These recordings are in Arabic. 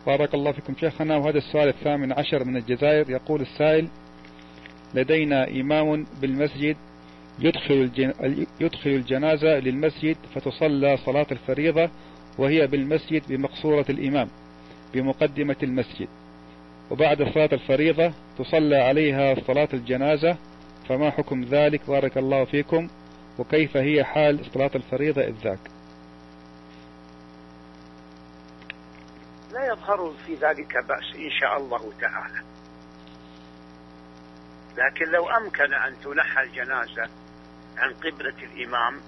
بارك الله فيكم شيخنا. وهذا السؤال 18 من الجزائر. يقول السائل: لدينا إمام بالمسجد يدخل الجنازة للمسجد فتصلى صلاة الفريضة وهي بالمسجد بمقصورة الإمام بمقدمة المسجد، وبعد صلاة الفريضة تصلى عليها صلاة الجنازة، فما حكم ذلك بارك الله فيكم؟ وكيف هي حال صلاة الفريضة إذ ذاك؟ لا يظهر في ذلك بأس إن شاء الله تعالى، لكن لو أمكن أن تنحى الجنازة عن قبلة الإمام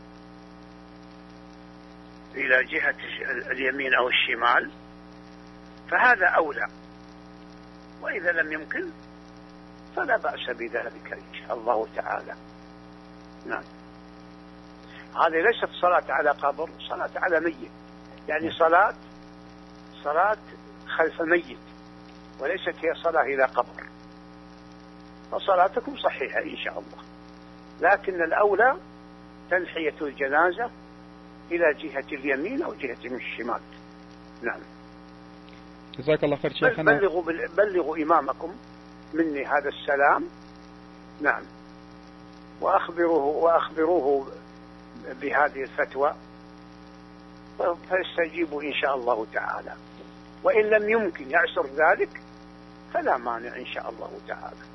إلى جهة اليمين أو الشمال فهذا أولى، وإذا لم يمكن فلا بأس بذلك إن شاء الله تعالى. نعم. هذه ليست صلاة على قبر، صلاة على ميت، يعني صلاة خلف ميت، وليست هي صلاة إلى قبر، فصلاتكم صحيحة إن شاء الله، لكن الأولى تنحية الجنازة إلى جهة اليمين أو جهة الشمال. نعم. جزاك الله خير شيخنا. بلغوا إمامكم مني هذا السلام. نعم. وأخبروه بهذه الفتوى فيستجيبوا إن شاء الله تعالى، وإن لم يمكن يعسر ذلك فلا مانع إن شاء الله تعالى.